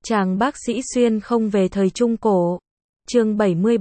Chàng bác sĩ xuyên không về thời Trung Cổ. Chương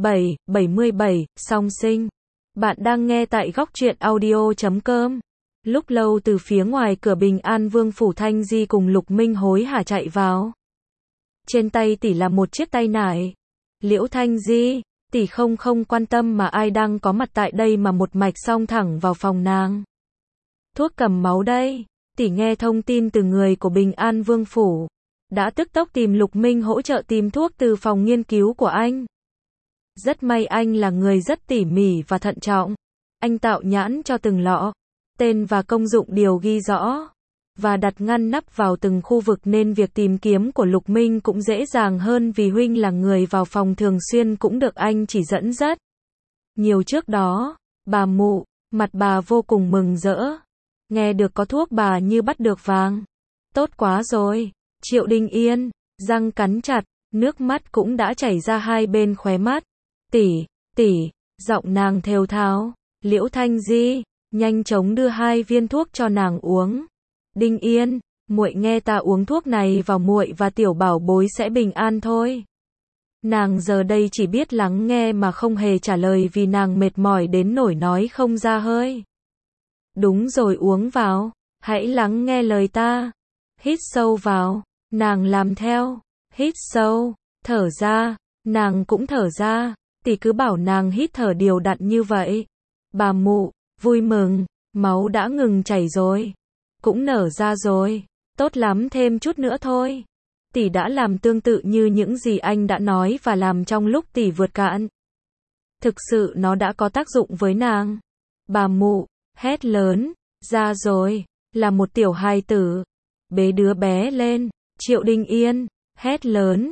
77, song sinh. Bạn đang nghe tại góc truyện audio.com. Lúc lâu từ phía ngoài cửa Bình An Vương phủ, Thanh Di cùng Lục Minh hối hả chạy vào. Trên tay tỷ là một chiếc tay nải. Liễu Thanh Di, tỷ không quan tâm mà ai đang có mặt tại đây mà một mạch xông thẳng vào phòng nàng. Thuốc cầm máu đây. Tỷ nghe thông tin từ người của Bình An Vương phủ, đã tức tốc tìm Lục Minh hỗ trợ tìm thuốc từ phòng nghiên cứu của anh. Rất may anh là người rất tỉ mỉ và thận trọng. Anh tạo nhãn cho từng lọ, tên và công dụng đều ghi rõ, và đặt ngăn nắp vào từng khu vực nên việc tìm kiếm của Lục Minh cũng dễ dàng hơn vì huynh là người vào phòng thường xuyên cũng được anh chỉ dẫn dắt. Nhiều trước đó, bà mụ, mặt bà vô cùng mừng rỡ. Nghe được có thuốc bà như bắt được vàng. Tốt quá rồi. Triệu Đình Yên, răng cắn chặt, nước mắt cũng đã chảy ra hai bên khóe mắt. Tỷ, giọng nàng thều thào. Liễu Thanh Di, nhanh chóng đưa 2 viên thuốc cho nàng uống. Đình Yên, muội nghe ta uống thuốc này vào muội và tiểu bảo bối sẽ bình an thôi. Nàng giờ đây chỉ biết lắng nghe mà không hề trả lời vì nàng mệt mỏi đến nỗi nói không ra hơi. Đúng rồi, uống vào, hãy lắng nghe lời ta. Hít sâu vào, nàng làm theo. Hít sâu, thở ra, nàng cũng thở ra. Tỷ cứ bảo nàng hít thở đều đặn như vậy. Bà mụ, vui mừng, máu đã ngừng chảy rồi. Cũng nở ra rồi, tốt lắm, thêm chút nữa thôi. Tỷ đã làm tương tự như những gì anh đã nói và làm trong lúc tỷ vượt cạn. Thực sự nó đã có tác dụng với nàng. Bà mụ hét lớn, ra rồi, là một tiểu hài tử. Bế đứa bé lên. Triệu Đình Yên hét lớn,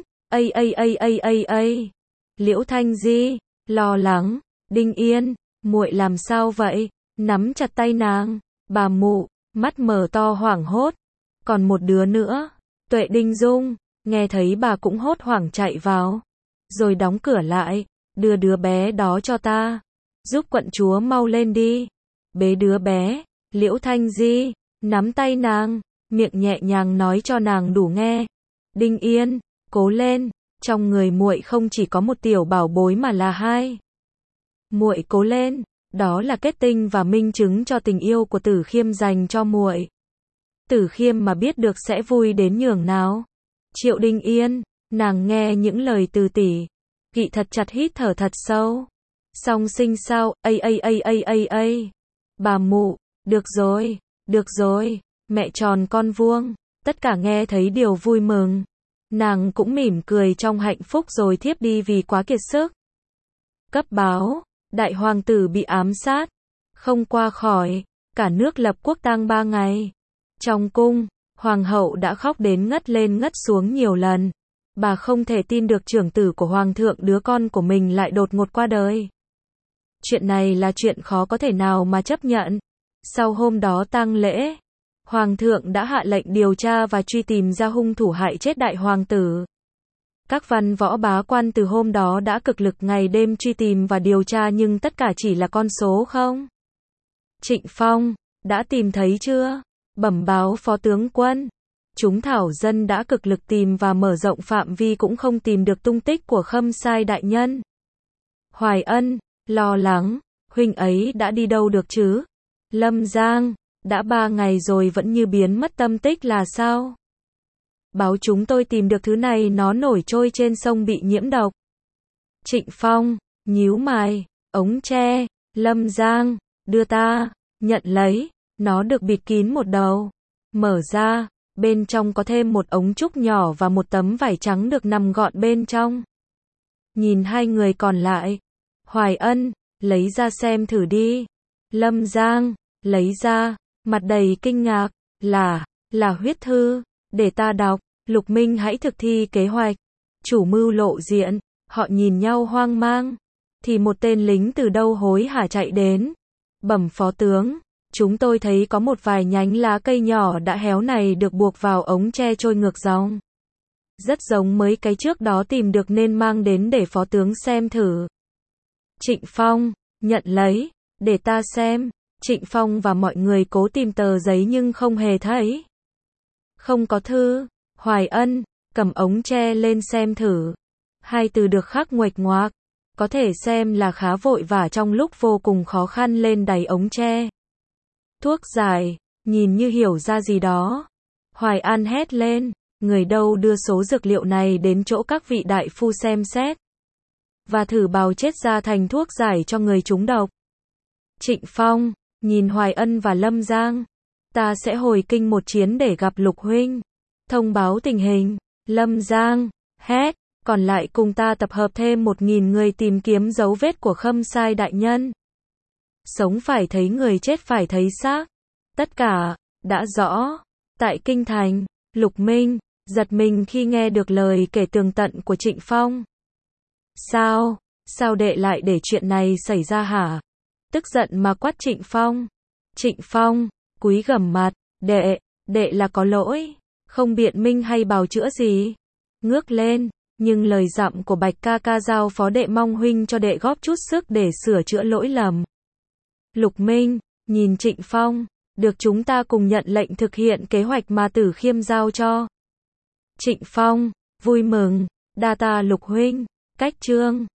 ây. Liễu Thanh Di lo lắng, Đình Yên, muội làm sao vậy? Nắm chặt tay nàng. Bà mụ mắt mở to hoảng hốt. Còn một đứa nữa. Tuệ Đình Dung nghe thấy bà cũng hốt hoảng chạy vào, rồi đóng cửa lại. Đưa đứa bé đó cho ta. Giúp quận chúa mau lên đi. Bế đứa bé. Liễu Thanh Di nắm tay nàng, miệng nhẹ nhàng nói cho nàng đủ nghe. Đình Yên, cố lên, trong người muội không chỉ có một tiểu bảo bối mà là 2. Muội cố lên, đó là kết tinh và minh chứng cho tình yêu của Tử Khiêm dành cho muội. Tử Khiêm mà biết được sẽ vui đến nhường nào. Triệu Đình Yên, nàng nghe những lời từ tỷ, gị thật chặt, hít thở thật sâu. Song sinh sao? Ây. Bà mụ, được rồi, mẹ tròn con vuông. Tất cả nghe thấy điều vui mừng. Nàng cũng mỉm cười trong hạnh phúc rồi thiếp đi vì quá kiệt sức. Cấp báo, đại hoàng tử bị ám sát, không qua khỏi, cả nước lập quốc tang 3 ngày. Trong cung, hoàng hậu đã khóc đến ngất lên ngất xuống nhiều lần. Bà không thể tin được trưởng tử của hoàng thượng, đứa con của mình lại đột ngột qua đời. Chuyện này là chuyện khó có thể nào mà chấp nhận. Sau hôm đó tang lễ, hoàng thượng đã hạ lệnh điều tra và truy tìm ra hung thủ hại chết đại hoàng tử. Các văn võ bá quan từ hôm đó đã cực lực ngày đêm truy tìm và điều tra nhưng tất cả chỉ là con số không. Trịnh Phong, đã tìm thấy chưa? Bẩm báo phó tướng quân. Chúng thảo dân đã cực lực tìm và mở rộng phạm vi cũng không tìm được tung tích của Khâm Sai đại nhân. Hoài Ân lo lắng, huynh ấy đã đi đâu được chứ? Lâm Giang, đã 3 ngày rồi vẫn như biến mất tâm tích là sao? Báo chúng tôi tìm được thứ này, nó nổi trôi trên sông bị nhiễm độc. Trịnh Phong nhíu mày, ống tre. Lâm Giang, đưa ta. Nhận lấy, nó được bịt kín một đầu. Mở ra, bên trong có thêm một ống trúc nhỏ và một tấm vải trắng được nằm gọn bên trong. Nhìn 2 người còn lại. Hoài Ân, lấy ra xem thử đi. Lâm Giang lấy ra, mặt đầy kinh ngạc. Là huyết thư. Để ta đọc. Lục Minh hãy thực thi kế hoạch. Chủ mưu lộ diện. Họ nhìn nhau hoang mang. Thì một tên lính từ đâu hối hả chạy đến. Bẩm phó tướng, chúng tôi thấy có một vài nhánh lá cây nhỏ đã héo này được buộc vào ống tre trôi ngược dòng. Rất giống mấy cái trước đó tìm được nên mang đến để phó tướng xem thử. Trịnh Phong nhận lấy. Để ta xem. Trịnh Phong và mọi người cố tìm tờ giấy nhưng không hề thấy. Không có thư. Hoài Ân cầm ống tre lên xem thử. Hai từ được khắc nguệch ngoạc, có thể xem là khá vội vã trong lúc vô cùng khó khăn lên đáy ống tre. Thuốc giải, nhìn như hiểu ra gì đó. Hoài An hét lên, người đâu đưa số dược liệu này đến chỗ các vị đại phu xem xét. Và thử bào chết ra thành thuốc giải cho người trúng độc. Trịnh Phong, nhìn Hoài Ân và Lâm Giang. Ta sẽ hồi kinh một chuyến để gặp Lục huynh. Thông báo tình hình. Lâm Giang, hét, còn lại cùng ta tập hợp thêm 1000 người tìm kiếm dấu vết của Khâm Sai đại nhân. Sống phải thấy người, chết phải thấy xác. Tất cả, đã rõ. Tại Kinh Thành, Lục Minh, giật mình khi nghe được lời kể tường tận của Trịnh Phong. Sao đệ lại để chuyện này xảy ra hả? Tức giận mà quát Trịnh Phong. Trịnh Phong, cúi gằm mặt, đệ là có lỗi, không biện minh hay bào chữa gì. Ngước lên, nhưng lời dặm của Bạch ca ca giao phó đệ mong huynh cho đệ góp chút sức để sửa chữa lỗi lầm. Lục Minh, nhìn Trịnh Phong, được chúng ta cùng nhận lệnh thực hiện kế hoạch mà Tử Khiêm giao cho. Trịnh Phong, vui mừng, đa tạ Lục huynh, cách chương.